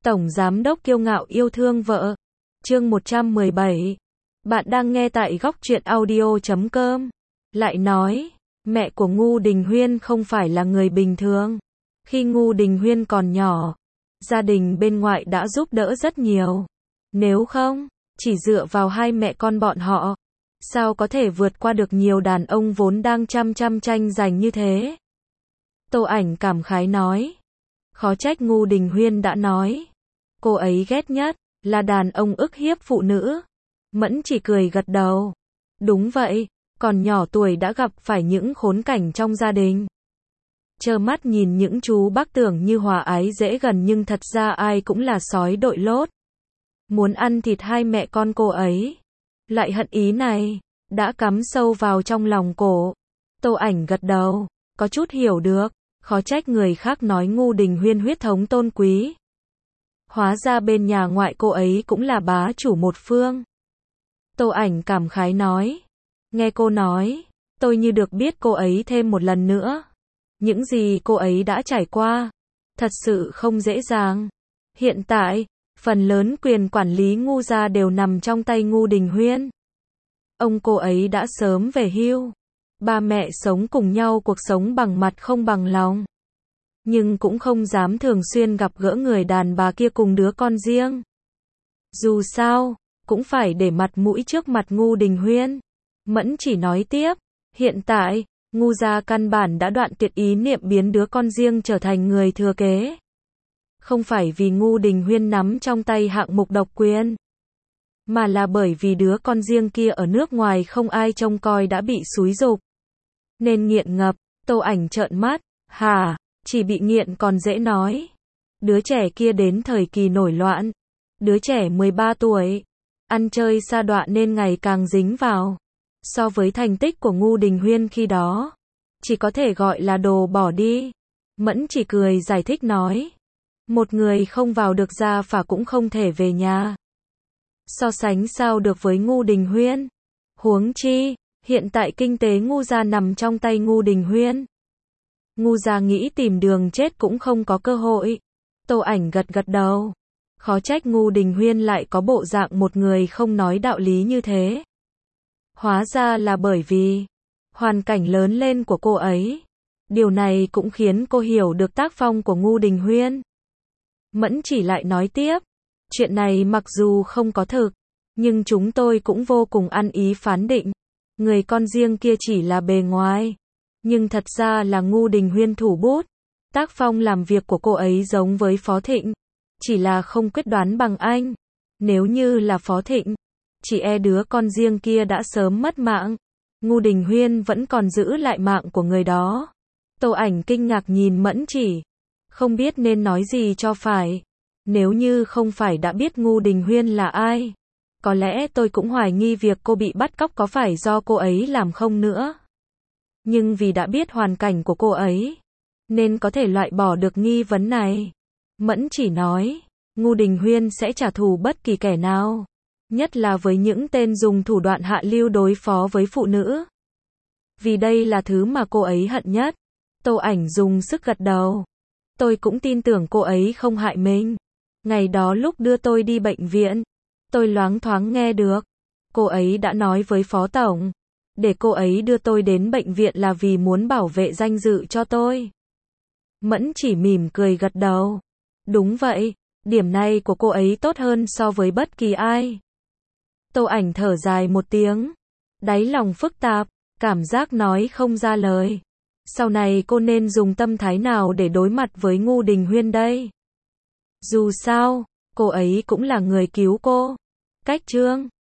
Tổng giám đốc kiêu ngạo yêu thương vợ. Chương 117. Bạn đang nghe tại góc truyện audio.com. Lại nói, mẹ của Ngô Đình Huyên không phải là người bình thường. Khi Ngô Đình Huyên còn nhỏ, gia đình bên ngoại đã giúp đỡ rất nhiều. Nếu không, chỉ dựa vào hai mẹ con bọn họ, sao có thể vượt qua được nhiều đàn ông vốn đang chăm tranh giành như thế. Tô Ảnh cảm khái nói. Khó trách Ngô Đình Huyên đã nói, cô ấy ghét nhất là đàn ông ức hiếp phụ nữ. Mẫn chỉ cười gật đầu. Đúng vậy, còn nhỏ tuổi đã gặp phải những khốn cảnh trong gia đình. Trơ mắt nhìn những chú bác tưởng như hòa ái dễ gần nhưng thật ra ai cũng là sói đội lốt. Muốn ăn thịt hai mẹ con cô ấy. Lại hận ý này, đã cắm sâu vào trong lòng cổ. Tô Ảnh gật đầu, có chút hiểu được. Khó trách người khác nói Ngô Đình Huyên huyết thống tôn quý. Hóa ra bên nhà ngoại cô ấy cũng là bá chủ một phương. Tô Ảnh cảm khái nói. Nghe cô nói, tôi như được biết cô ấy thêm một lần nữa. Những gì cô ấy đã trải qua, thật sự không dễ dàng. Hiện tại, phần lớn quyền quản lý Ngô gia đều nằm trong tay Ngô Đình Huyên. Ông cô ấy đã sớm về hưu. Ba mẹ sống cùng nhau cuộc sống bằng mặt không bằng lòng. Nhưng cũng không dám thường xuyên gặp gỡ người đàn bà kia cùng đứa con riêng. Dù sao, cũng phải để mặt mũi trước mặt Ngô Đình Huyên. Mẫn chỉ nói tiếp, hiện tại, Ngô gia căn bản đã đoạn tuyệt ý niệm biến đứa con riêng trở thành người thừa kế. Không phải vì Ngô Đình Huyên nắm trong tay hạng mục độc quyền, mà là bởi vì đứa con riêng kia ở nước ngoài không ai trông coi đã bị xúi giục. Nên nghiện ngập. Tô Ảnh trợn mắt. Hả, chỉ bị nghiện còn dễ nói. Đứa trẻ kia đến thời kỳ nổi loạn. Đứa trẻ 13 tuổi. Ăn chơi sa đọa nên ngày càng dính vào. So với thành tích của Ngô Đình Huyên khi đó, chỉ có thể gọi là đồ bỏ đi. Mẫn chỉ cười giải thích nói. Một người không vào được gia phả cũng không thể về nhà. So sánh sao được với Ngô Đình Huyên. Huống chi, hiện tại kinh tế Ngô gia nằm trong tay Ngô Đình Huyên. Ngô gia nghĩ tìm đường chết cũng không có cơ hội. Tô Ảnh gật đầu. Khó trách Ngô Đình Huyên lại có bộ dạng một người không nói đạo lý như thế. Hóa ra là bởi vì hoàn cảnh lớn lên của cô ấy. Điều này cũng khiến cô hiểu được tác phong của Ngô Đình Huyên. Mẫn chỉ lại nói tiếp. Chuyện này mặc dù không có thực, nhưng chúng tôi cũng vô cùng ăn ý phán định. Người con riêng kia chỉ là bề ngoài, nhưng thật ra là Ngô Đình Huyên thủ bút. Tác phong làm việc của cô ấy giống với Phó Thịnh, chỉ là không quyết đoán bằng anh. Nếu như là Phó Thịnh, chỉ e đứa con riêng kia đã sớm mất mạng. Ngô Đình Huyên vẫn còn giữ lại mạng của người đó. Tô Ảnh kinh ngạc nhìn Mẫn chỉ, không biết nên nói gì cho phải. Nếu như không phải đã biết Ngô Đình Huyên là ai, có lẽ tôi cũng hoài nghi việc cô bị bắt cóc có phải do cô ấy làm không nữa. Nhưng vì đã biết hoàn cảnh của cô ấy, nên có thể loại bỏ được nghi vấn này. Mẫn chỉ nói, Ngô Đình Huyên sẽ trả thù bất kỳ kẻ nào, nhất là với những tên dùng thủ đoạn hạ lưu đối phó với phụ nữ. Vì đây là thứ mà cô ấy hận nhất. Tô Ảnh dùng sức gật đầu. Tôi cũng tin tưởng cô ấy không hại mình. Ngày đó lúc đưa tôi đi bệnh viện, tôi loáng thoáng nghe được. Cô ấy đã nói với Phó Tổng, để cô ấy đưa tôi đến bệnh viện là vì muốn bảo vệ danh dự cho tôi. Mẫn chỉ mỉm cười gật đầu. Đúng vậy, điểm này của cô ấy tốt hơn so với bất kỳ ai. Tô Ảnh thở dài một tiếng. Đáy lòng phức tạp, cảm giác nói không ra lời. Sau này cô nên dùng tâm thái nào để đối mặt với Ngô Đình Huyên đây? Dù sao, cô ấy cũng là người cứu cô. Cách chương